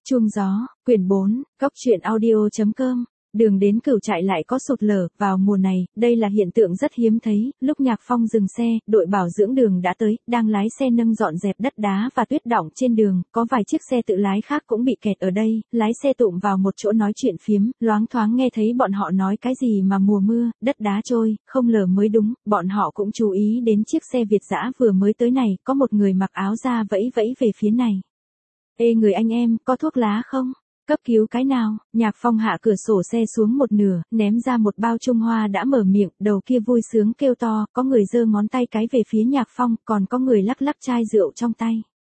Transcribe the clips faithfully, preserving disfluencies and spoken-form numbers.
Chuông gió, quyển bốn, góc truyện audio chấm com. Đường đến Cửu Trại lại có sụt lở, vào mùa này, đây là hiện tượng rất hiếm thấy, lúc Nhạc Phong dừng xe, đội bảo dưỡng đường đã tới, đang lái xe nâng dọn dẹp đất đá và tuyết đọng trên đường, có vài chiếc xe tự lái khác cũng bị kẹt ở đây, lái xe tụm vào một chỗ nói chuyện phiếm, loáng thoáng nghe thấy bọn họ nói cái gì mà mùa mưa, đất đá trôi, không lở mới đúng, bọn họ cũng chú ý đến chiếc xe Việt dã vừa mới tới này, có một người mặc áo da vẫy vẫy về phía này. Ê người anh em, có thuốc lá không? Cấp cứu cái nào? Nhạc Phong hạ cửa sổ xe xuống một nửa, ném ra một bao Trung Hoa đã mở miệng, đầu kia vui sướng kêu to, có người giơ ngón tay cái về phía Nhạc Phong, còn có người lắc lắc chai rượu trong tay.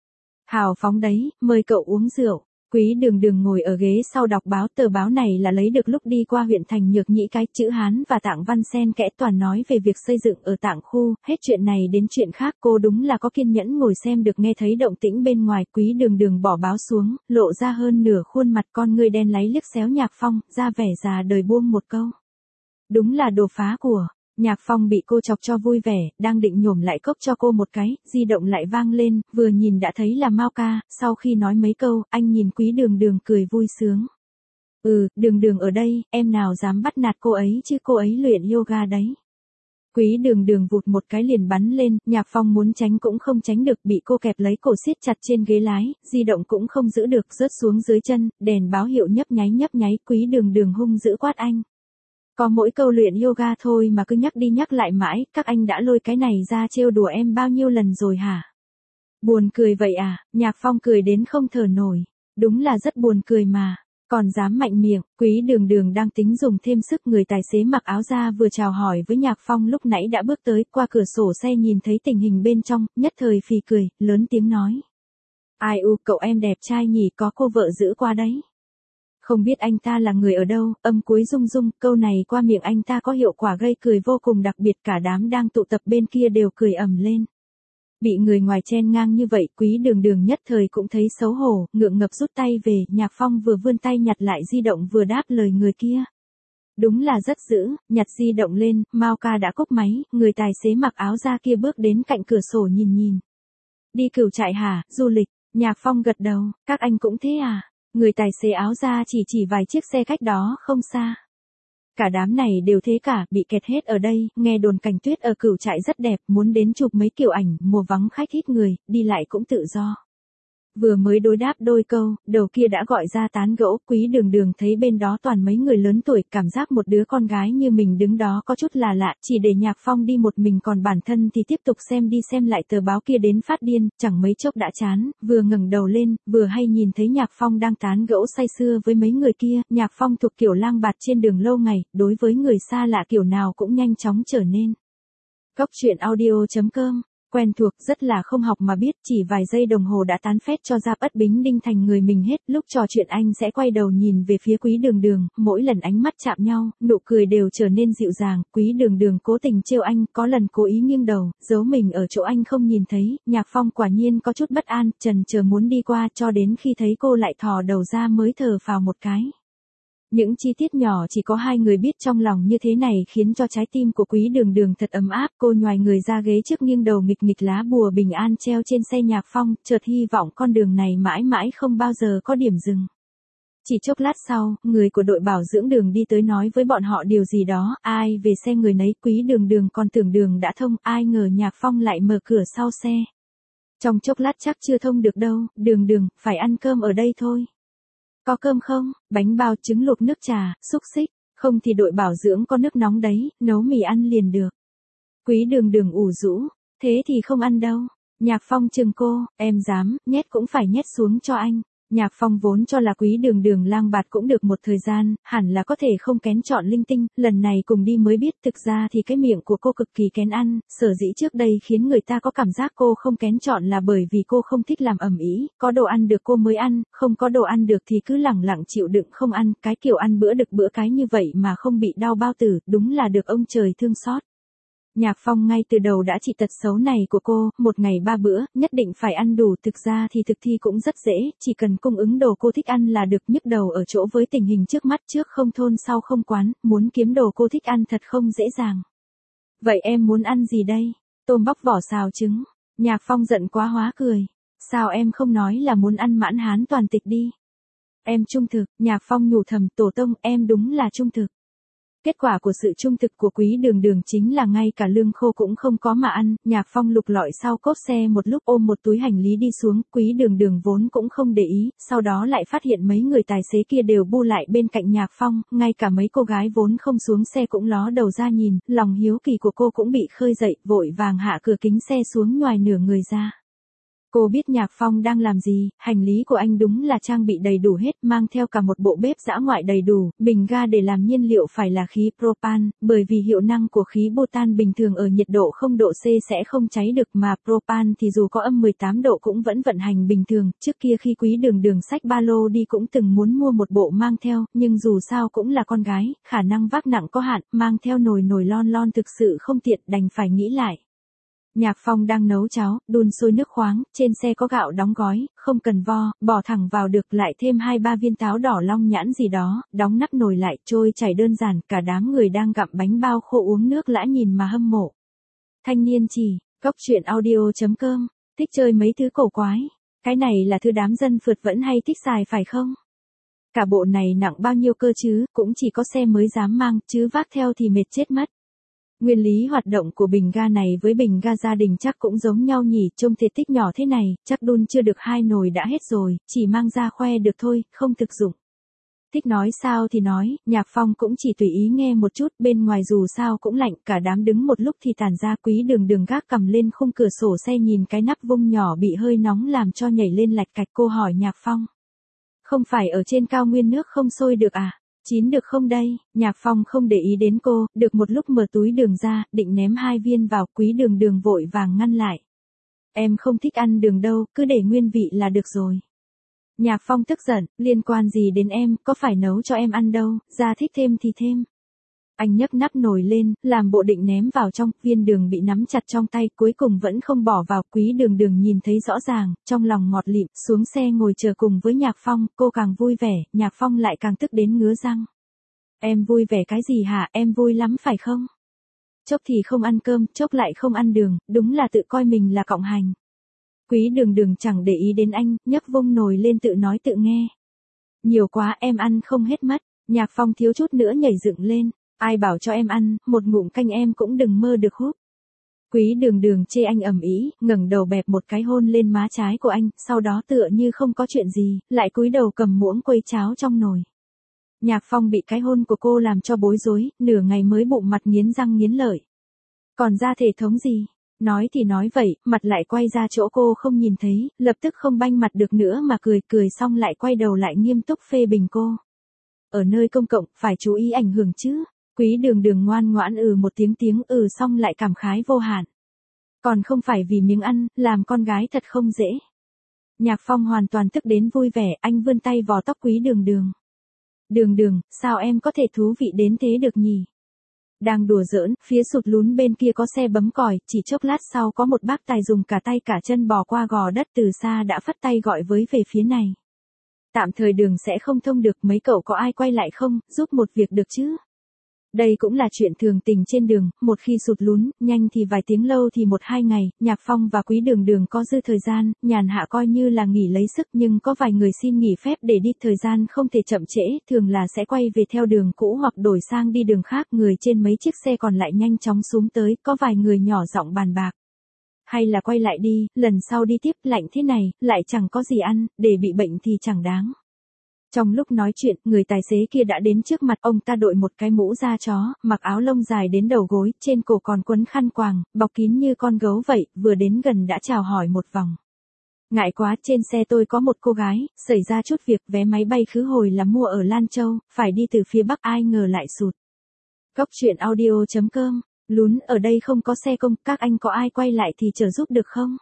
Hào phóng đấy, mời cậu uống rượu. Quý Đường Đường ngồi ở ghế sau đọc báo, tờ báo này là lấy được lúc đi qua huyện thành Nhược Nhĩ, cái chữ Hán và Tạng văn xen kẽ toàn nói về việc xây dựng ở Tạng khu, hết chuyện này đến chuyện khác, cô đúng là có kiên nhẫn ngồi xem được nghe thấy động tĩnh bên ngoài. Quý Đường Đường bỏ báo xuống, lộ ra hơn nửa khuôn mặt, con ngươi đen láy liếc xéo Nhạc Phong, ra vẻ già đời buông một câu. Đúng là đồ phá của. Nhạc Phong bị cô chọc cho vui vẻ, đang định nhổm lại cốc cho cô một cái, di động lại vang lên, vừa nhìn đã thấy là Mao ca, sau khi nói mấy câu, anh nhìn Quý Đường Đường cười vui sướng. Ừ, Đường Đường ở đây, em nào dám bắt nạt cô ấy chứ, cô ấy luyện yoga đấy. Quý Đường Đường vụt một cái liền bắn lên, Nhạc Phong muốn tránh cũng không tránh được, bị cô kẹp lấy cổ siết chặt trên ghế lái, di động cũng không giữ được, rớt xuống dưới chân, đèn báo hiệu nhấp nháy nhấp nháy, Quý Đường Đường hung dữ quát anh. Có mỗi câu luyện yoga thôi mà cứ nhắc đi nhắc lại mãi, các anh đã lôi cái này ra trêu đùa em bao nhiêu lần rồi hả? Buồn cười vậy à? Nhạc Phong cười đến không thở nổi. Đúng là rất buồn cười mà. Còn dám mạnh miệng. Quý Đường Đường đang tính dùng thêm sức, người tài xế mặc áo da vừa chào hỏi với Nhạc Phong lúc nãy đã bước tới, qua cửa sổ xe nhìn thấy tình hình bên trong, nhất thời phì cười, lớn tiếng nói. Ai u, cậu em đẹp trai nhỉ, có cô vợ giữ qua đấy. Không biết anh ta là người ở đâu, âm cuối rung rung, câu này qua miệng anh ta có hiệu quả gây cười vô cùng đặc biệt, cả đám đang tụ tập bên kia đều cười ầm lên. Bị người ngoài chen ngang như vậy, Quý Đường Đường nhất thời cũng thấy xấu hổ, ngượng ngập rút tay về, Nhạc Phong vừa vươn tay nhặt lại di động vừa đáp lời người kia. Đúng là rất dữ, nhặt di động lên, Mao ca đã cúp máy, người tài xế mặc áo da kia bước đến cạnh cửa sổ nhìn nhìn. Đi Cửu Trại hả, du lịch, Nhạc Phong gật đầu, các anh cũng thế à? Người tài xế áo da chỉ chỉ vài chiếc xe cách đó không xa. Cả đám này đều thế cả, bị kẹt hết ở đây, nghe đồn cảnh tuyết ở Cửu Trại rất đẹp, muốn đến chụp mấy kiểu ảnh, mùa vắng khách ít người, đi lại cũng tự do. Vừa mới đối đáp đôi câu, đầu kia đã gọi ra tán gẫu, Quý Đường Đường thấy bên đó toàn mấy người lớn tuổi, cảm giác một đứa con gái như mình đứng đó có chút là lạ, chỉ để Nhạc Phong đi một mình còn bản thân thì tiếp tục xem đi xem lại tờ báo kia đến phát điên, chẳng mấy chốc đã chán, vừa ngẩng đầu lên, vừa hay nhìn thấy Nhạc Phong đang tán gẫu say sưa với mấy người kia, Nhạc Phong thuộc kiểu lang bạt trên đường lâu ngày, đối với người xa lạ kiểu nào cũng nhanh chóng trở nên. Góc truyện audio chấm com. Quen thuộc, rất là không học mà biết, chỉ vài giây đồng hồ đã tán phét cho ra Bất Bính Đinh thành người mình hết, lúc trò chuyện anh sẽ quay đầu nhìn về phía Quý Đường Đường, mỗi lần ánh mắt chạm nhau, nụ cười đều trở nên dịu dàng, Quý Đường Đường cố tình trêu anh, có lần cố ý nghiêng đầu, giấu mình ở chỗ anh không nhìn thấy, Nhạc Phong quả nhiên có chút bất an, chần chờ muốn đi qua, cho đến khi thấy cô lại thò đầu ra mới thở phào một cái. Những chi tiết nhỏ chỉ có hai người biết trong lòng như thế này khiến cho trái tim của Quý Đường Đường thật ấm áp, cô nhoài người ra ghế trước nghiêng đầu nghịch nghịch lá bùa bình an treo trên xe Nhạc Phong, chợt hy vọng con đường này mãi mãi không bao giờ có điểm dừng. Chỉ chốc lát sau, người của đội bảo dưỡng đường đi tới nói với bọn họ điều gì đó, ai về xe người nấy, Quý Đường Đường còn tưởng đường đã thông, ai ngờ Nhạc Phong lại mở cửa sau xe. Trong chốc lát chắc chưa thông được đâu, Đường Đường, phải ăn cơm ở đây thôi. Có cơm không? Bánh bao, trứng luộc, nước trà, xúc xích, không thì đội bảo dưỡng có nước nóng đấy, nấu mì ăn liền được. Quý Đường Đường ủ rũ, thế thì không ăn đâu. Nhạc Phong chừng cô, em dám, nhét cũng phải nhét xuống cho anh. Nhạc Phong vốn cho là Quý Đường Đường lang bạt cũng được một thời gian, hẳn là có thể không kén chọn linh tinh, lần này cùng đi mới biết thực ra thì cái miệng của cô cực kỳ kén ăn, sở dĩ trước đây khiến người ta có cảm giác cô không kén chọn là bởi vì cô không thích làm ầm ĩ, có đồ ăn được cô mới ăn, không có đồ ăn được thì cứ lẳng lặng chịu đựng không ăn, cái kiểu ăn bữa được bữa cái như vậy mà không bị đau bao tử, đúng là được ông trời thương xót. Nhạc Phong ngay từ đầu đã chỉ tật xấu này của cô, một ngày ba bữa, nhất định phải ăn đủ, thực ra thì thực thi cũng rất dễ, chỉ cần cung ứng đồ cô thích ăn là được, nhức đầu ở chỗ với tình hình trước mắt, trước không thôn sau không quán, muốn kiếm đồ cô thích ăn thật không dễ dàng. Vậy em muốn ăn gì đây? Tôm bóc vỏ xào trứng. Nhạc Phong giận quá hóa cười. Sao em không nói là muốn ăn mãn hán toàn tịch đi? Em trung thực, Nhạc Phong nhủ thầm, tổ tông, em đúng là trung thực. Kết quả của sự trung thực của Quý Đường Đường chính là ngay cả lương khô cũng không có mà ăn. Nhạc Phong lục lọi sau cốp xe một lúc ôm một túi hành lý đi xuống, Quý Đường Đường vốn cũng không để ý, sau đó lại phát hiện mấy người tài xế kia đều bu lại bên cạnh Nhạc Phong, ngay cả mấy cô gái vốn không xuống xe cũng ló đầu ra nhìn, lòng hiếu kỳ của cô cũng bị khơi dậy, vội vàng hạ cửa kính xe xuống nhoài nửa người ra. Cô biết Nhạc Phong đang làm gì, hành lý của anh đúng là trang bị đầy đủ hết, mang theo cả một bộ bếp dã ngoại đầy đủ, bình ga để làm nhiên liệu phải là khí propan, bởi vì hiệu năng của khí butan bình thường ở nhiệt độ không độ C sẽ không cháy được mà propan thì dù có âm mười tám độ cũng vẫn vận hành bình thường. Trước kia khi Quý Đường Đường xách ba lô đi cũng từng muốn mua một bộ mang theo, nhưng dù sao cũng là con gái, khả năng vác nặng có hạn, mang theo nồi nồi lon lon thực sự không tiện, đành phải nghĩ lại. Nhạc Phong đang nấu cháo, đun sôi nước khoáng, trên xe có gạo đóng gói, không cần vo, bỏ thẳng vào được, lại thêm hai ba viên táo đỏ long nhãn gì đó, đóng nắp nồi lại, trôi chảy đơn giản, cả đám người đang gặm bánh bao khô uống nước lã nhìn mà hâm mộ. Thanh niên chỉ, cốc truyện audio chấm com, thích chơi mấy thứ cổ quái. Cái này là thứ đám dân phượt vẫn hay thích xài phải không? Cả bộ này nặng bao nhiêu cơ chứ, cũng chỉ có xe mới dám mang, chứ vác theo thì mệt chết mất. Nguyên lý hoạt động của bình ga này với bình ga gia đình chắc cũng giống nhau nhỉ, trông thể tích nhỏ thế này, chắc đun chưa được hai nồi đã hết rồi, chỉ mang ra khoe được thôi, không thực dụng. Thích nói sao thì nói, Nhạc Phong cũng chỉ tùy ý nghe một chút, bên ngoài dù sao cũng lạnh, cả đám đứng một lúc thì tản ra. Quý Đường Đường gác cầm lên khung cửa sổ xe nhìn cái nắp vung nhỏ bị hơi nóng làm cho nhảy lên lạch cạch. Cô hỏi Nhạc Phong, không phải ở trên cao nguyên nước không sôi được à? Chín được không đây? Nhạc Phong không để ý đến cô, được một lúc mở túi đường ra, định ném hai viên vào, Quý Đường Đường vội vàng ngăn lại. Em không thích ăn đường đâu, cứ để nguyên vị là được rồi. Nhạc Phong tức giận, liên quan gì đến em, có phải nấu cho em ăn đâu, ra thích thêm thì thêm. Anh nhấc nắp nồi lên, làm bộ định ném vào trong, viên đường bị nắm chặt trong tay, cuối cùng vẫn không bỏ vào. Quý Đường Đường nhìn thấy rõ ràng, trong lòng ngọt lịm, xuống xe ngồi chờ cùng với Nhạc Phong, cô càng vui vẻ, Nhạc Phong lại càng tức đến ngứa răng. Em vui vẻ cái gì hả, em vui lắm phải không? Chốc thì không ăn cơm, chốc lại không ăn đường, đúng là tự coi mình là cộng hành. Quý Đường Đường chẳng để ý đến anh, nhấc vung nồi lên tự nói tự nghe. Nhiều quá em ăn không hết mất, Nhạc Phong thiếu chút nữa nhảy dựng lên. Ai bảo cho em ăn, một ngụm canh em cũng đừng mơ được húp. Quý Đường Đường chê anh ầm ĩ, ngẩng đầu bẹp một cái hôn lên má trái của anh, sau đó tựa như không có chuyện gì, lại cúi đầu cầm muỗng quây cháo trong nồi. Nhạc Phong bị cái hôn của cô làm cho bối rối, nửa ngày mới bụng mặt nghiến răng nghiến lợi. Còn ra thể thống gì? Nói thì nói vậy, mặt lại quay ra chỗ cô không nhìn thấy, lập tức không banh mặt được nữa mà cười, cười xong lại quay đầu lại nghiêm túc phê bình cô. Ở nơi công cộng, phải chú ý ảnh hưởng chứ. Quý Đường Đường ngoan ngoãn ừ một tiếng tiếng ừ xong lại cảm khái vô hạn. Còn không phải vì miếng ăn, làm con gái thật không dễ. Nhạc Phong hoàn toàn tức đến vui vẻ, anh vươn tay vò tóc Quý Đường Đường. Đường Đường, sao em có thể thú vị đến thế được nhỉ? Đang đùa giỡn, phía sụt lún bên kia có xe bấm còi, chỉ chốc lát sau có một bác tài dùng cả tay cả chân bò qua gò đất từ xa đã phất tay gọi với về phía này. Tạm thời đường sẽ không thông được, mấy cậu có ai quay lại không, giúp một việc được chứ? Đây cũng là chuyện thường tình trên đường, một khi sụt lún, nhanh thì vài tiếng lâu thì một hai ngày. Nhạc Phong và Quý Đường Đường có dư thời gian, nhàn hạ coi như là nghỉ lấy sức, nhưng có vài người xin nghỉ phép để đi, thời gian không thể chậm trễ, thường là sẽ quay về theo đường cũ hoặc đổi sang đi đường khác. Người trên mấy chiếc xe còn lại nhanh chóng xuống tới, có vài người nhỏ giọng bàn bạc. Hay là quay lại đi, lần sau đi tiếp, lạnh thế này, lại chẳng có gì ăn, để bị bệnh thì chẳng đáng. Trong lúc nói chuyện, người tài xế kia đã đến trước mặt, ông ta đội một cái mũ da chó, mặc áo lông dài đến đầu gối, trên cổ còn quấn khăn quàng, bọc kín như con gấu vậy, vừa đến gần đã chào hỏi một vòng. Ngại quá, trên xe tôi có một cô gái, xảy ra chút việc, vé máy bay khứ hồi là mua ở Lan Châu, phải đi từ phía Bắc, ai ngờ lại sụt. Cốc truyện audio chấm com, lún ở đây không có xe công, các anh có ai quay lại thì trợ giúp được không?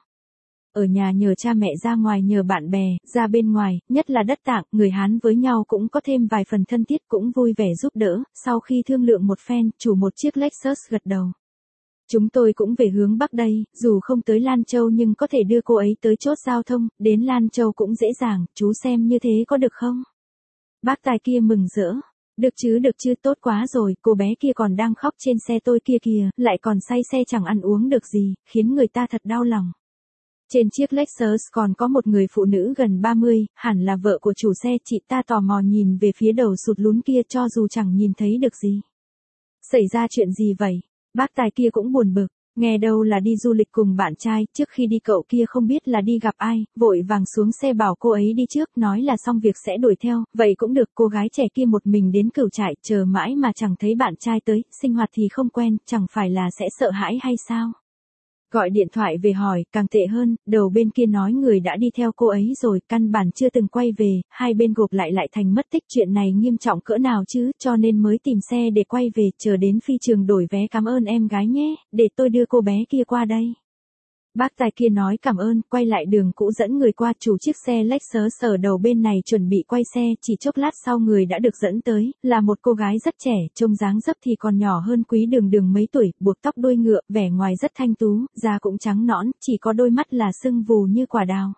Ở nhà nhờ cha mẹ, ra ngoài nhờ bạn bè, ra bên ngoài, nhất là đất Tạng, người Hán với nhau cũng có thêm vài phần thân thiết, cũng vui vẻ giúp đỡ. Sau khi thương lượng một phen, chủ một chiếc Lexus gật đầu. Chúng tôi cũng về hướng Bắc đây, dù không tới Lan Châu nhưng có thể đưa cô ấy tới chốt giao thông, đến Lan Châu cũng dễ dàng, chú xem như thế có được không? Bác tài kia mừng rỡ. Được chứ được chứ, tốt quá rồi, cô bé kia còn đang khóc trên xe tôi kia kìa, lại còn say xe chẳng ăn uống được gì, khiến người ta thật đau lòng. Trên chiếc Lexus còn có một người phụ nữ gần ba mươi, hẳn là vợ của chủ xe. Chị ta tò mò nhìn về phía đầu sụt lún kia cho dù chẳng nhìn thấy được gì. Xảy ra chuyện gì vậy? Bác tài kia cũng buồn bực. Nghe đâu là đi du lịch cùng bạn trai, trước khi đi cậu kia không biết là đi gặp ai, vội vàng xuống xe bảo cô ấy đi trước, nói là xong việc sẽ đuổi theo, vậy cũng được. Cô gái trẻ kia một mình đến Cửu Trại, chờ mãi mà chẳng thấy bạn trai tới, sinh hoạt thì không quen, chẳng phải là sẽ sợ hãi hay sao? Gọi điện thoại về hỏi, càng tệ hơn, đầu bên kia nói người đã đi theo cô ấy rồi, căn bản chưa từng quay về, hai bên gộp lại lại thành mất tích. Chuyện này nghiêm trọng cỡ nào chứ, cho nên mới tìm xe để quay về, chờ đến phi trường đổi vé. Cảm ơn em gái nhé, để tôi đưa cô bé kia qua đây. Bác tài kia nói cảm ơn, quay lại đường cũ dẫn người qua. Chủ chiếc xe Lexus ở đầu bên này chuẩn bị quay xe, chỉ chốc lát sau người đã được dẫn tới, là một cô gái rất trẻ, trông dáng dấp thì còn nhỏ hơn Quý Đường Đường mấy tuổi, buộc tóc đuôi ngựa, vẻ ngoài rất thanh tú, da cũng trắng nõn, chỉ có đôi mắt là sưng vù như quả đào.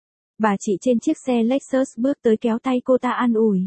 Bà chị trên chiếc xe Lexus bước tới kéo tay cô ta an ủi.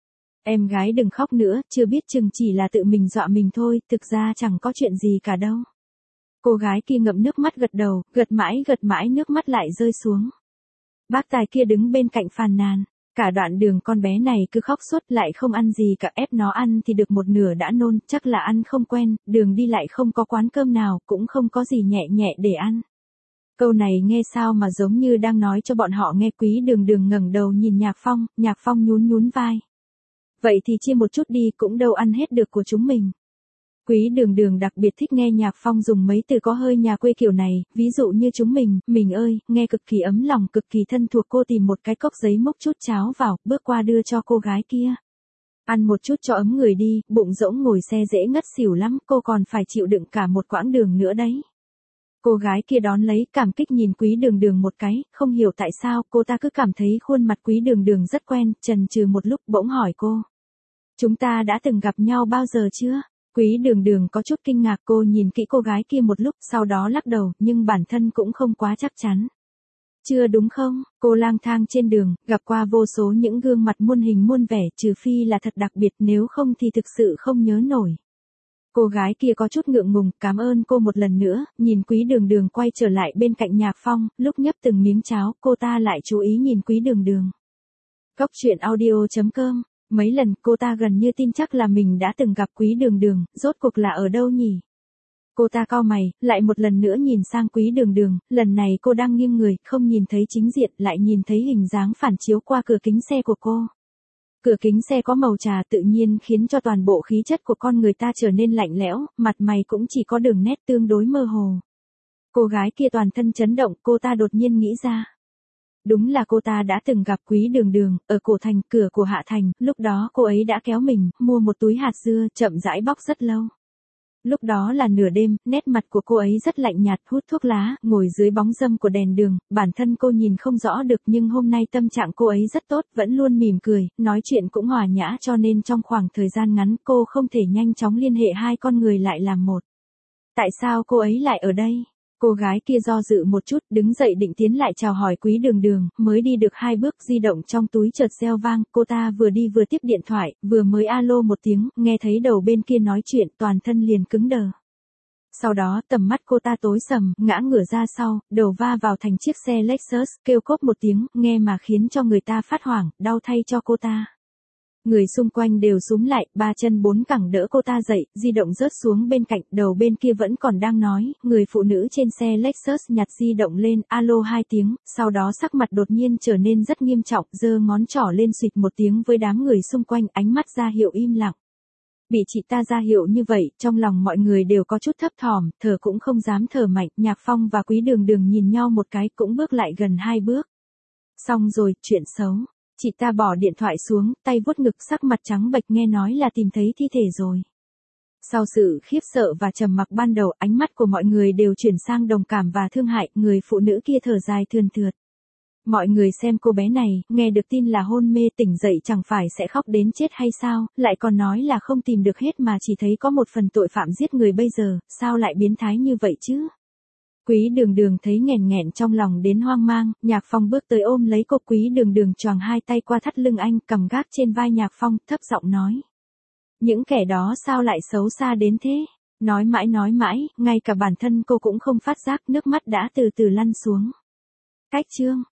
Em gái đừng khóc nữa, chưa biết chừng chỉ là tự mình dọa mình thôi, thực ra chẳng có chuyện gì cả đâu. Cô gái kia ngậm nước mắt gật đầu, gật mãi gật mãi nước mắt lại rơi xuống. Bác tài kia đứng bên cạnh phàn nàn. Cả đoạn đường con bé này cứ khóc suốt, lại không ăn gì cả, ép nó ăn thì được một nửa đã nôn, chắc là ăn không quen, đường đi lại không có quán cơm nào, cũng không có gì nhẹ nhẹ để ăn. Câu này nghe sao mà giống như đang nói cho bọn họ nghe. Quý Đường Đường ngẩng đầu nhìn Nhạc Phong, Nhạc Phong nhún nhún vai. Vậy thì chia một chút đi, cũng đâu ăn hết được của chúng mình. Quý Đường Đường đặc biệt thích nghe Nhạc Phong dùng mấy từ có hơi nhà quê kiểu này, ví dụ như chúng mình, mình ơi, nghe cực kỳ ấm lòng, cực kỳ thân thuộc. Cô tìm một cái cốc giấy múc chút cháo vào, bước qua đưa cho cô gái kia. Ăn một chút cho ấm người đi, bụng rỗng ngồi xe dễ ngất xỉu lắm, cô còn phải chịu đựng cả một quãng đường nữa đấy. Cô gái kia đón lấy, cảm kích nhìn Quý Đường Đường một cái, không hiểu tại sao, cô ta cứ cảm thấy khuôn mặt Quý Đường Đường rất quen, chần chừ một lúc bỗng hỏi cô. Chúng ta đã từng gặp nhau bao giờ chưa? Quý Đường Đường có chút kinh ngạc, cô nhìn kỹ cô gái kia một lúc, sau đó lắc đầu, nhưng bản thân cũng không quá chắc chắn. Chưa đúng không? Cô lang thang trên đường, gặp qua vô số những gương mặt muôn hình muôn vẻ, trừ phi là thật đặc biệt, nếu không thì thực sự không nhớ nổi. Cô gái kia có chút ngượng ngùng, cảm ơn cô một lần nữa, nhìn Quý Đường Đường quay trở lại bên cạnh Nhạc Phong, lúc nhấp từng miếng cháo, cô ta lại chú ý nhìn Quý Đường Đường. Cốc truyện audio chấm com. Mấy lần cô ta gần như tin chắc là mình đã từng gặp Quý Đường Đường, rốt cuộc là ở đâu nhỉ? Cô ta cau mày, lại một lần nữa nhìn sang Quý Đường Đường, lần này cô đang nghiêng người, không nhìn thấy chính diện, lại nhìn thấy hình dáng phản chiếu qua cửa kính xe của cô. Cửa kính xe có màu trà tự nhiên khiến cho toàn bộ khí chất của con người ta trở nên lạnh lẽo, mặt mày cũng chỉ có đường nét tương đối mơ hồ. Cô gái kia toàn thân chấn động, cô ta đột nhiên nghĩ ra. Đúng là cô ta đã từng gặp Quý Đường Đường, ở cổ thành, cửa của Hạ Thành, lúc đó cô ấy đã kéo mình, mua một túi hạt dưa, chậm rãi bóc rất lâu. Lúc đó là nửa đêm, nét mặt của cô ấy rất lạnh nhạt, hút thuốc lá, ngồi dưới bóng râm của đèn đường, bản thân cô nhìn không rõ được nhưng hôm nay tâm trạng cô ấy rất tốt, vẫn luôn mỉm cười, nói chuyện cũng hòa nhã cho nên trong khoảng thời gian ngắn cô không thể nhanh chóng liên hệ hai con người lại làm một. Tại sao cô ấy lại ở đây? Cô gái kia do dự một chút, đứng dậy định tiến lại chào hỏi Quý Đường Đường, mới đi được hai bước, di động trong túi chợt reo vang, cô ta vừa đi vừa tiếp điện thoại, vừa mới alo một tiếng, nghe thấy đầu bên kia nói chuyện, toàn thân liền cứng đờ. Sau đó, tầm mắt cô ta tối sầm, ngã ngửa ra sau, đầu va vào thành chiếc xe Lexus, kêu cốp một tiếng, nghe mà khiến cho người ta phát hoảng, đau thay cho cô ta. Người xung quanh đều xúm lại, ba chân bốn cẳng đỡ cô ta dậy, di động rớt xuống bên cạnh, đầu bên kia vẫn còn đang nói, người phụ nữ trên xe Lexus nhặt di động lên, alo hai tiếng, sau đó sắc mặt đột nhiên trở nên rất nghiêm trọng, giơ ngón trỏ lên xịt một tiếng với đám người xung quanh, ánh mắt ra hiệu im lặng. Bị chị ta ra hiệu như vậy, trong lòng mọi người đều có chút thấp thỏm, thở cũng không dám thở mạnh, Nhạc Phong và Quý Đường Đường nhìn nhau một cái, cũng bước lại gần hai bước. Xong rồi, chuyện xấu. Chị ta bỏ điện thoại xuống, tay vuốt ngực, sắc mặt trắng bệch, nghe nói là tìm thấy thi thể rồi. Sau sự khiếp sợ và trầm mặc ban đầu, ánh mắt của mọi người đều chuyển sang đồng cảm và thương hại, người phụ nữ kia thở dài thườn thượt. Mọi người xem cô bé này, nghe được tin là hôn mê, tỉnh dậy chẳng phải sẽ khóc đến chết hay sao, lại còn nói là không tìm được hết mà chỉ thấy có một phần tội phạm giết người bây giờ, sao lại biến thái như vậy chứ? Quý Đường Đường thấy nghẹn nghẹn trong lòng đến hoang mang, Nhạc Phong bước tới ôm lấy cô. Quý Đường Đường choàng hai tay qua thắt lưng anh, cầm gác trên vai Nhạc Phong, thấp giọng nói. Những kẻ đó sao lại xấu xa đến thế? Nói mãi nói mãi, ngay cả bản thân cô cũng không phát giác, nước mắt đã từ từ lăn xuống. Khách trương.